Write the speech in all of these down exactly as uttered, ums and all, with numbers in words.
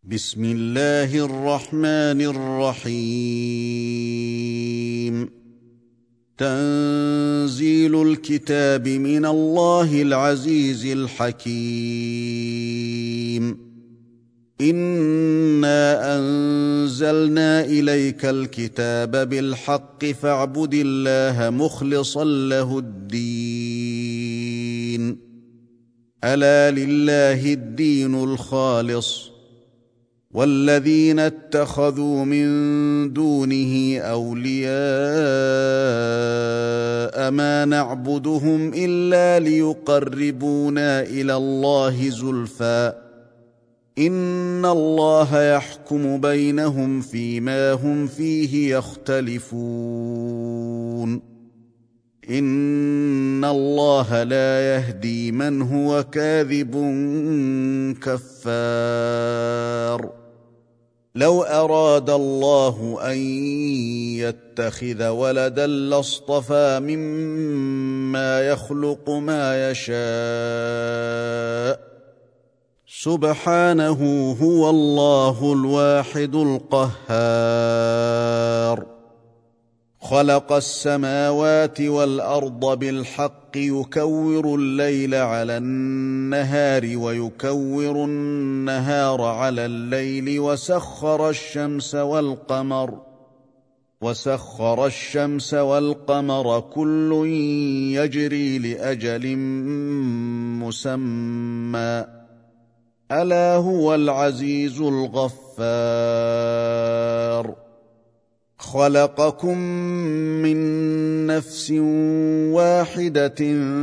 بسم الله الرحمن الرحيم. تنزيل الكتاب من الله العزيز الحكيم. إنا أنزلنا إليك الكتاب بالحق فاعبد الله مخلصا له الدين. ألا لله الدين الخالص، والذين اتخذوا من دونه أولياء ما نعبدهم إلا ليقربونا إلى الله زلفى إن الله يحكم بينهم فيما هم فيه يختلفون. إن الله لا يهدي من هو كاذب كفار. لو أراد الله أن يتخذ ولدا لاصطفى مما يخلق ما يشاء، سبحانه هو الله الواحد القهار. خلق السماوات والأرض بالحق يكور الليل على النهار ويكور النهار على الليل وسخر الشمس والقمر وسخر الشمس والقمر كل يجري لأجل مسمى، ألا هو العزيز الغفار. خلقكم من نفس واحدة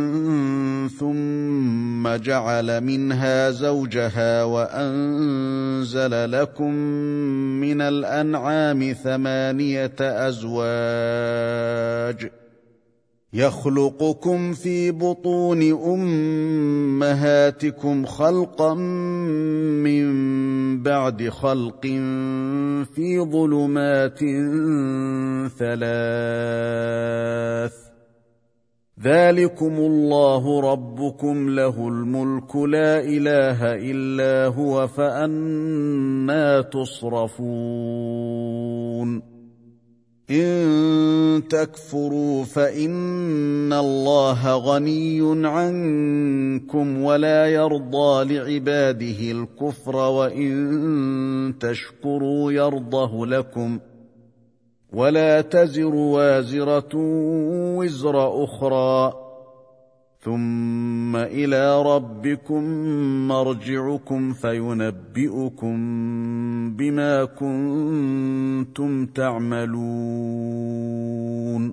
ثم جعل منها زوجها وأنزل لكم من الأنعام ثمانية أزواج يخلقكم في بطون أمهاتكم خلقا من بعد خلق في ظلمات ثلاث، ذلكم الله ربكم له الملك لا إله إلا هو فأنى تصرفون. إن تكفروا فإن الله غني عنكم ولا يرضى لعباده الكفر وإن تشكروا يرضه لكم، ولا تزر وازرة وزر أخرى، ثم إلى ربكم مرجعكم فينبئكم بما كنتم تعملون.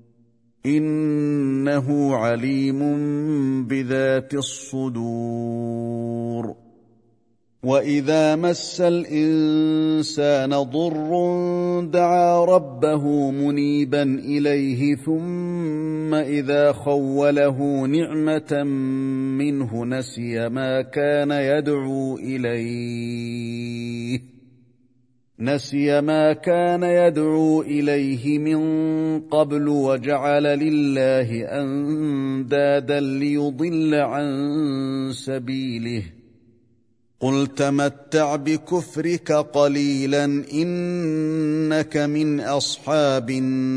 إنه عليم بذات الصدور. وإذا مس الإنسان ضر دعا ربه منيبا إليه ثم إذا خوله نعمة منه نسي ما كان يدعو إليه نسي ما كان يدعو إليه من قبل وجعل لله أندادا ليضل عن سبيله. قل تمتع بكفرك قليلا إنك من أصحاب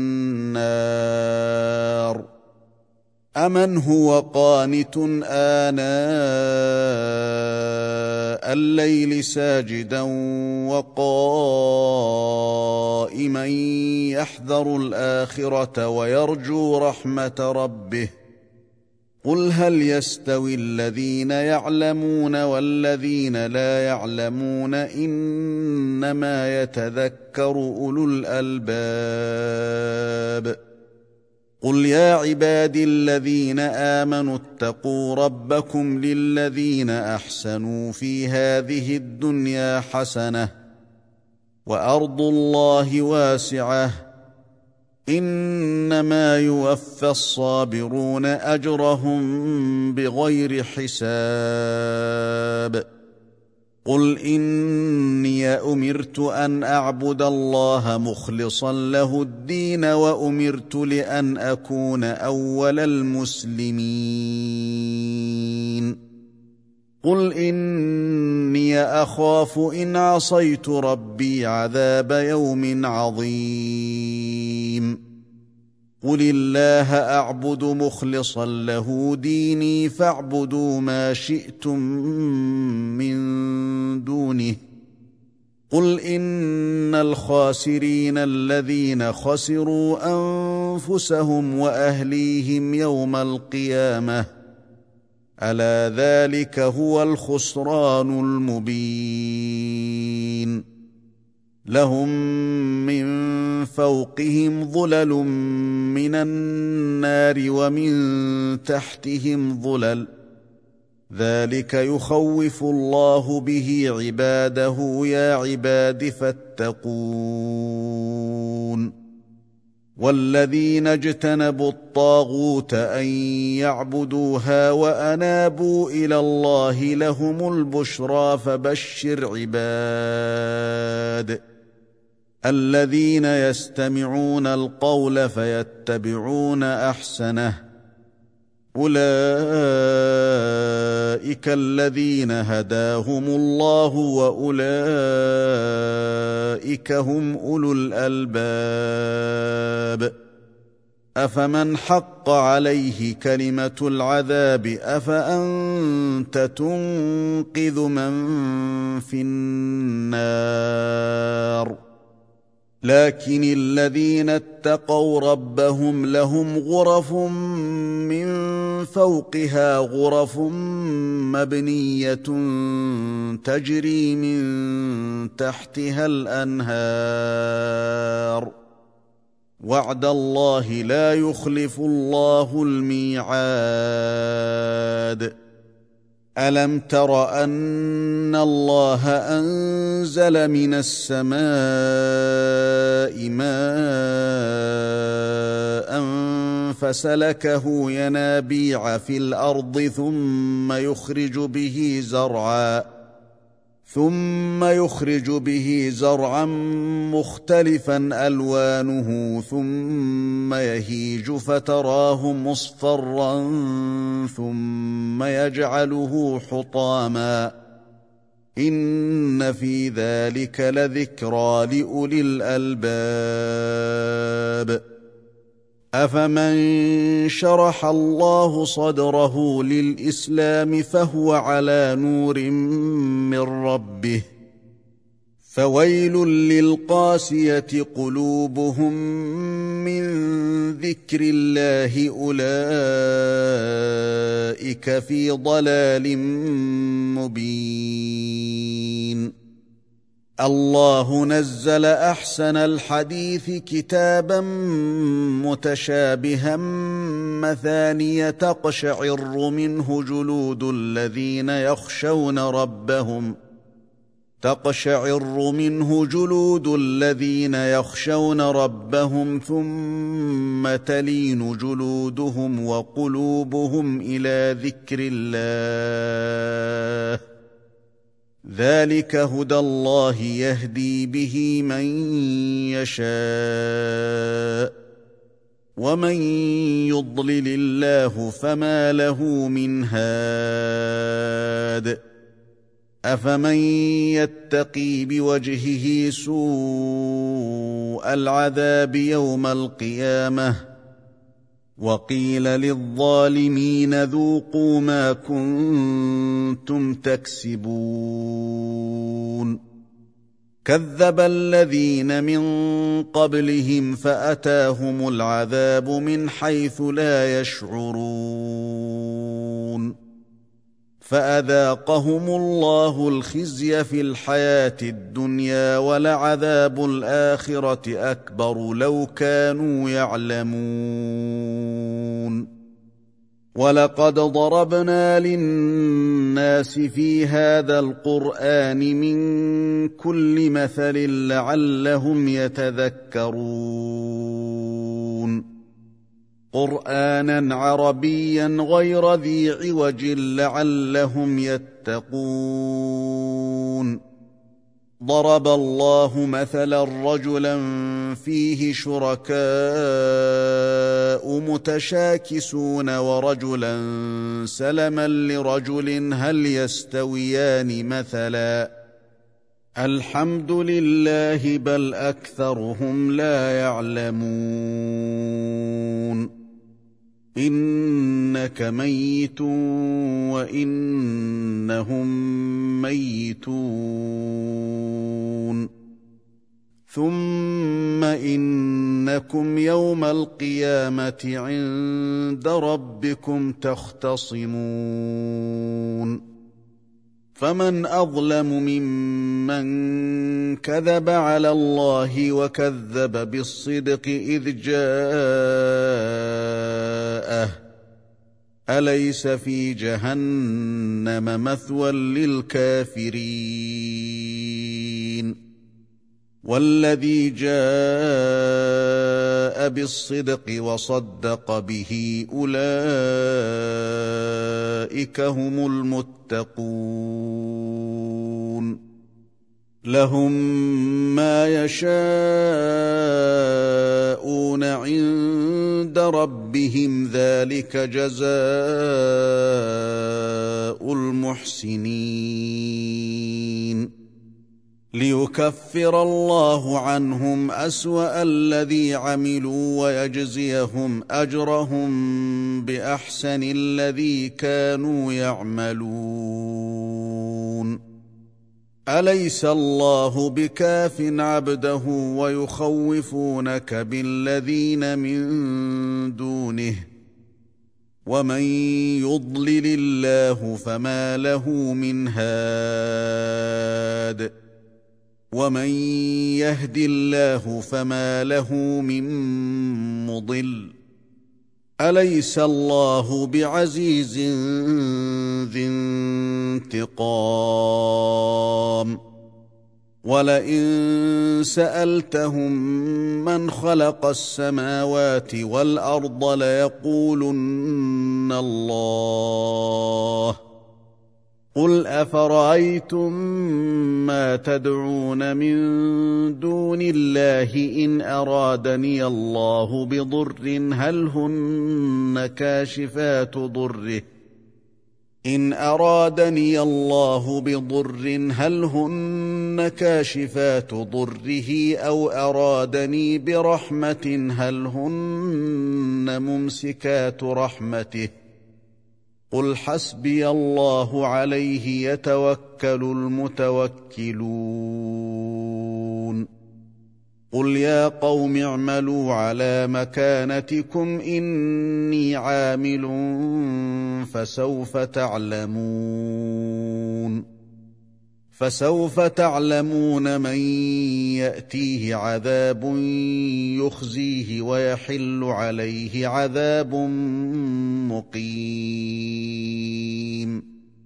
النار. أمن هو قانت آناء الليل ساجدا وقائما يحذر الآخرة ويرجو رحمة ربه. قل هل يستوي الذين يعلمون والذين لا يعلمون إنما يتذكر أولو الألباب. قل يا عبادي الذين آمنوا اتقوا ربكم للذين أحسنوا في هذه الدنيا حسنة وأرض الله واسعة إنما يوفى الصابرون أجرهم بغير حساب. قل إني أمرت أن أعبد الله مخلصا له الدين وأمرت لأن أكون أول المسلمين. قل إني أخاف إن عصيت ربي عذاب يوم عظيم قل الله أعبد مخلصا له ديني فاعبدوا ما شئتم من دونه قل إن الخاسرين الذين خسروا أنفسهم وأهليهم يوم القيامة ألا ذلك هو الخسران المبين لهم من فوقهم ظلل من النار ومن تحتهم ظلل ذلك يخوف الله به عباده يا عباد فاتقون والذين اجتنبوا الطاغوت أن يعبدوها وأنابوا إلى الله لهم البشرى فبشر عباد الذين يستمعون القول فيتبعون أحسنه أولئك الذين هداهم الله وأولئك هم أولو الألباب أفمن حق عليه كلمة العذاب أفأنت تنقذ من في النار لكن الذين اتقوا ربهم لهم غرف من فوقها غرف مبنية تجري من تحتها الأنهار وعد الله لا يخلف الله الميعاد ألم تر أن الله أنزل من السماء ماء فسلكه ينابيع في الأرض ثم يخرج به زرعا ثم يخرج به زرعا مختلفا ألوانه ثم يهيج فتراه مصفرا ثم يجعله حطاما إن في ذلك لذكرى لأولي الألباب أفمن شرح الله صدره للإسلام فهو على نور من ربه فويل للقاسية قلوبهم من ذكر الله أولئك في ضلال مبين الله نزل أحسن الحديث كتابا متشابها مثانية تقشعر منه جلود الذين يخشون ربهم تقشعر منه جلود الذين يخشون ربهم ثم تلين جلودهم وقلوبهم إلى ذكر الله ذلك هدى الله يهدي به من يشاء ومن يضلل الله فما له من هاد أفمن يتقي بوجهه سوء العذاب يوم القيامة وقيل للظالمين ذوقوا ما كنتم تكسبون كذب الذين من قبلهم فأتاهم العذاب من حيث لا يشعرون فأذاقهم الله الخزي في الحياة الدنيا ولعذاب الآخرة أكبر لو كانوا يعلمون ولقد ضربنا للناس في هذا القرآن من كل مثل لعلهم يتذكرون قرآنا عربيا غير ذي عوج لعلهم يتقون ضرب الله مثلا رجلا فيه شركاء متشاكسون ورجلا سلما لرجل هل يستويان مثلا الحمد لله بل أكثرهم لا يعلمون إنك ميت وإنهم ميتون ثم إنكم يوم القيامة عند ربكم تختصمون فمن أظلم ممن كذب على الله وكذب بالصدق إذ جاءه أليس في جهنم مثوى للكافرين والذي جاء بالصدق وصدق به أولئك هم المتقون لهم ما يشاءون عند ربهم ذلك جزاء المحسنين ليكفر الله عنهم أسوأ الذي عملوا ويجزيهم أجرهم بأحسن الذي كانوا يعملون أليس الله بكاف عبده ويخوفونك بالذين من دونه ومن يضلل الله فما له من هاد ومن يهد الله فما له من مضل أليس الله بعزيز ذي انتقام ولئن سألتهم من خلق السماوات والأرض ليقولن الله قل أفرأيتم ما تدعون من دون الله إن أرادني الله بضر هل هن كاشفات ضره إن أرادني الله بضر هل هن كاشفات ضره أو أرادني برحمة هل هن ممسكات رحمته قل حسبي الله عليه يتوكل المتوكلون قل يا قوم اعملوا على مكانتكم إني عامل فسوف تعلمون فسوف تعلمون من يأتيه عذاب يخزيه ويحل عليه عذاب مقيم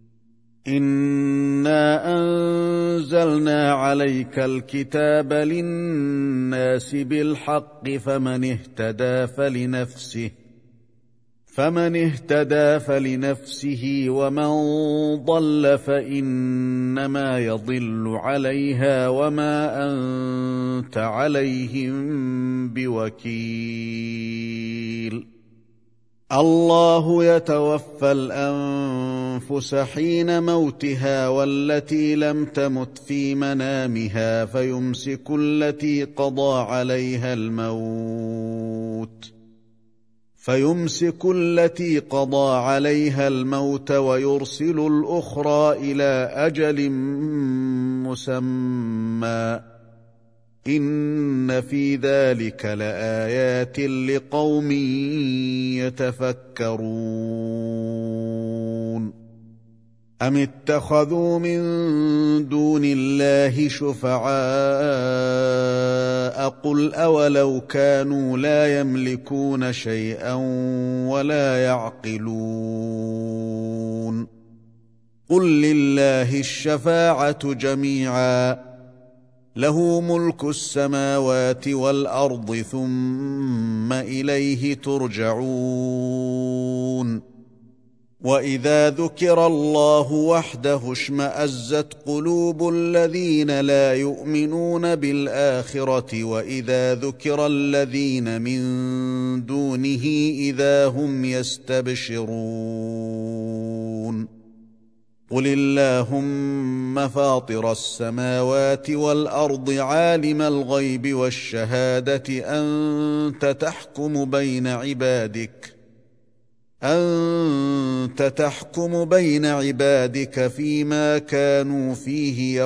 إنا أنزلنا عليك الكتاب للناس بالحق فمن اهتدى فلنفسه فمن اهتدى فلنفسه ومن ضل فإنما يضل عليها وما أنت عليهم بوكيل الله يتوفى الأنفس حين موتها والتي لم تمت في منامها فيمسك التي قضى عليها الموت فيمسك التي قضى عليها الموت ويرسل الأخرى إلى أجل مسمى إن في ذلك لآيات لقوم يتفكرون أم اتخذوا من دون الله شفعاء قل أولو كانوا لا يملكون شيئا ولا يعقلون قل لله الشفاعة جميعا له ملك السماوات والأرض ثم إليه ترجعون وإذا ذكر الله وحده اشمأزت قلوب الذين لا يؤمنون بالآخرة وإذا ذكر الذين من دونه إذا هم يستبشرون قل اللهم فاطر السماوات والأرض عالم الغيب والشهادة أنت تحكم بين عبادك أنت تحكم بين عبادك فيما كانوا فيه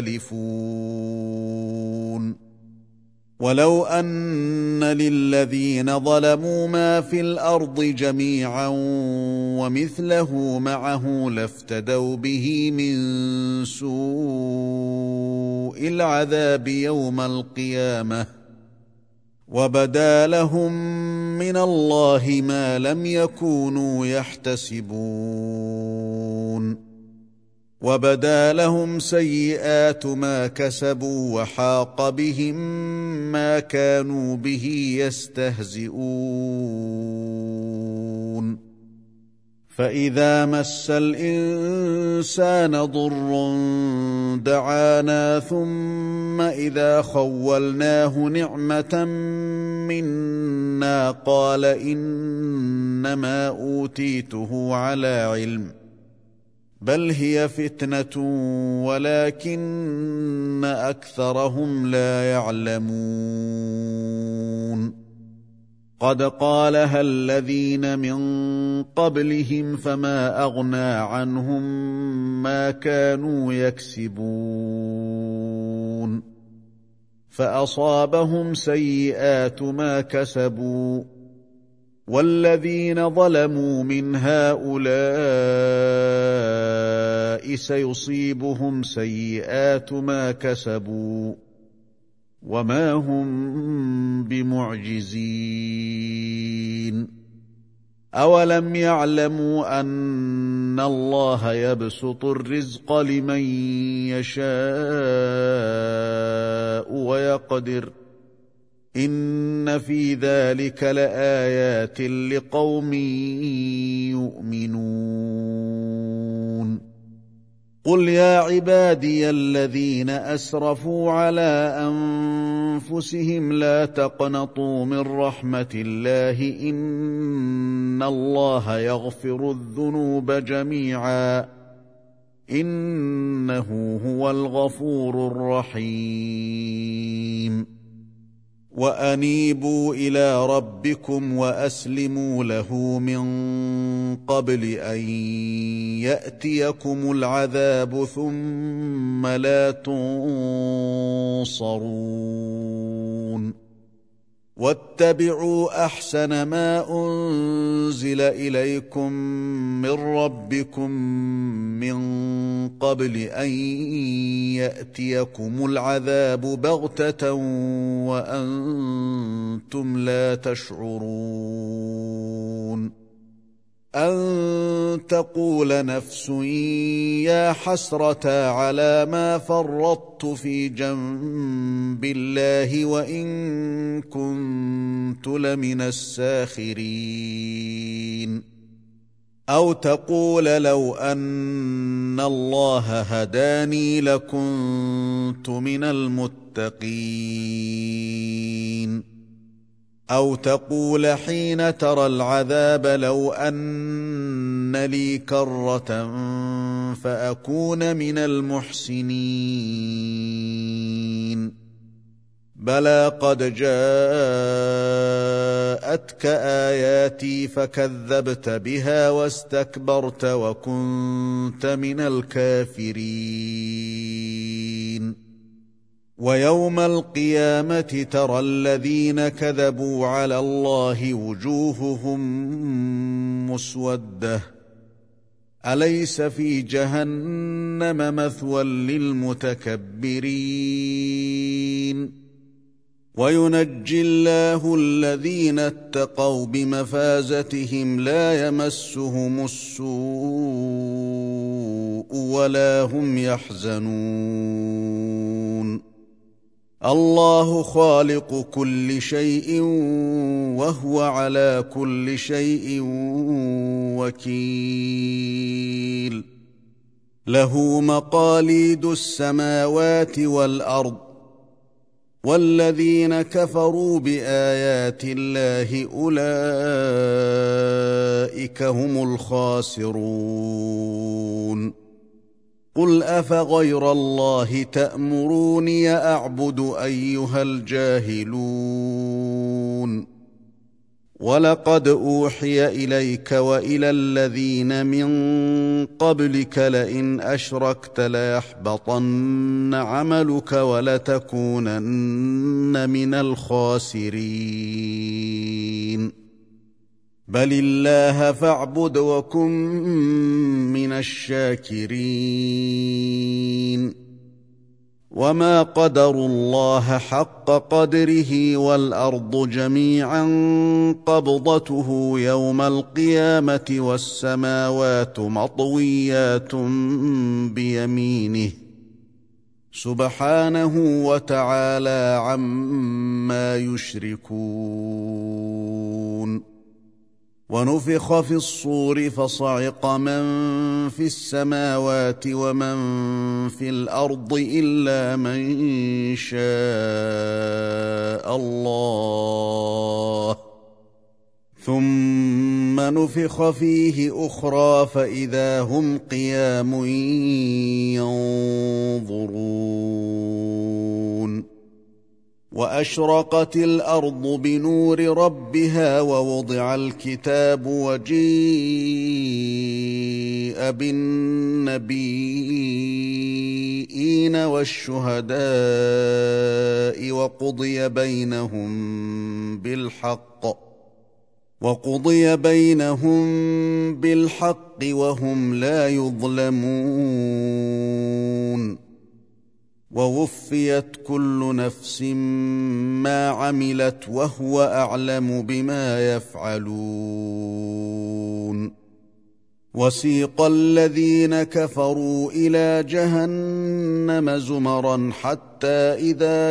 يختلفون ولو أن للذين ظلموا ما في الأرض جميعا ومثله معه لافتدوا به من سوء العذاب يوم القيامة وبدا لهم من الله ما لم يكونوا يحتسبون وبدا لهم سيئات ما كسبوا وحاق بهم ما كانوا به يستهزئون فإذا مس الإنسان ضر دعانا ثم إذا خولناه نعمة منا قال إنما أوتيته على علم بل هي فتنة ولكن أكثرهم لا يعلمون قد قالها الذين من قبلهم فما أغنى عنهم ما كانوا يكسبون فأصابهم سيئات ما كسبوا والذين ظلموا من هؤلاء سيصيبهم سيئات ما كسبوا وما هم بمعجزين أولم يعلموا أن الله يبسط الرزق لمن يشاء ويقدر إن في ذلك لآيات لقوم يؤمنون قل يا عبادي الذين أسرفوا على أنفسهم لا تقنطوا من رحمة الله إن الله يغفر الذنوب جميعا إنه هو الغفور الرحيم وأنيبوا إلى ربكم وأسلموا له من قبل أن يأتيكم العذاب ثم لا تنصرون واتبعوا أحسن ما أنزل إليكم من ربكم من قبل أن يأتيكم العذاب بغتة وأنتم لا تشعرون أن تقول نفس يا حسرة على ما فرطت في جنب الله وإن كنت لمن الساخرين أو تقول لو أن الله هداني لكنت من المتقين أو تقول حين ترى العذاب لو أن لي كرة فأكون من المحسنين بلى قد جاءتك آياتي فكذبت بها واستكبرت وكنت من الكافرين ويوم القيامة ترى الذين كذبوا على الله وجوههم مسودة أليس في جهنم مثوى للمتكبرين وينجي الله الذين اتقوا بمفازتهم لا يمسهم السوء ولا هم يحزنون الله خالق كل شيء وهو على كل شيء وكيل له مقاليد السماوات والأرض والذين كفروا بآيات الله أولئك هم الخاسرون قل أفغير الله تأمروني أعبد أيها الجاهلون ولقد أوحي إليك وإلى الذين من قبلك لئن أشركت ليحبطن عملك ولتكونن من الخاسرين بل الله فاعبد وكن من الشاكرين وما قدروا الله حق قدره والأرض جميعا قبضته يوم القيامة والسماوات مطويات بيمينه سبحانه وتعالى عما يشركون ونفخ في الصور فصعق من في السماوات ومن في الأرض إلا من شاء الله ثم نفخ فيه أخرى فإذا هم قيام ينظرون وأشرقت الأرض بنور ربها ووضع الكتاب وجيء بالنبيين والشهداء وقضي بينهم بالحق وقضي بينهم بالحق وهم لا يظلمون ووفيت كل نفس ما عملت وهو أعلم بما يفعلون وسيق الذين كفروا إلى جهنم زمرا حتى إذا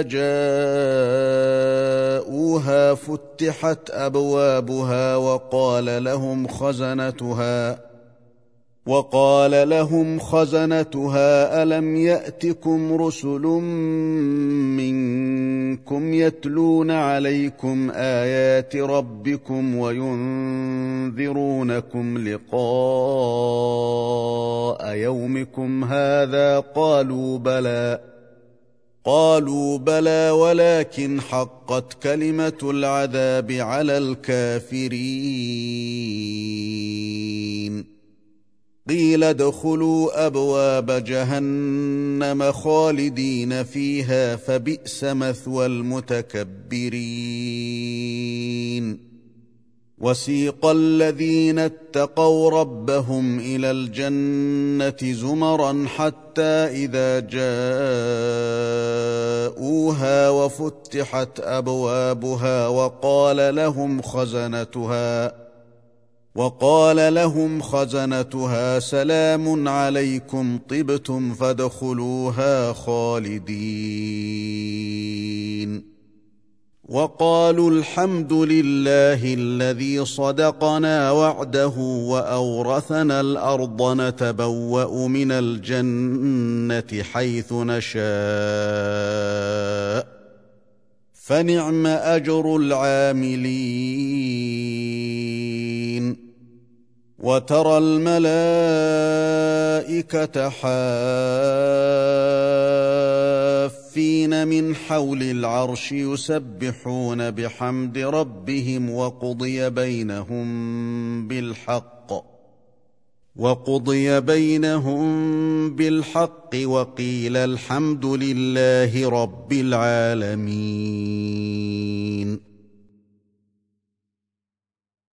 جاءوها فتحت أبوابها وقال لهم خزنتها وقال لهم خزنتها ألم يأتكم رسل منكم يتلون عليكم آيات ربكم وينذرونكم لقاء يومكم هذا قالوا بلى قالوا بلى ولكن حقت كلمة العذاب على الكافرين قيل ادخلوا أبواب جهنم خالدين فيها فبئس مثوى المتكبرين وسيق الذين اتقوا ربهم إلى الجنة زمرا حتى إذا جاءوها وفتحت أبوابها وقال لهم خزنتها وقال لهم خزنتها سلام عليكم طبتم فادخلوها خالدين وقالوا الحمد لله الذي صدقنا وعده وأورثنا الأرض نتبوأ من الجنة حيث نشاء فنعم أجر العاملين وترى الملائكة حافين من حول العرش يسبحون بحمد ربهم وقضي بينهم بالحق وقضي بينهم بالحق وقيل الحمد لله رب العالمين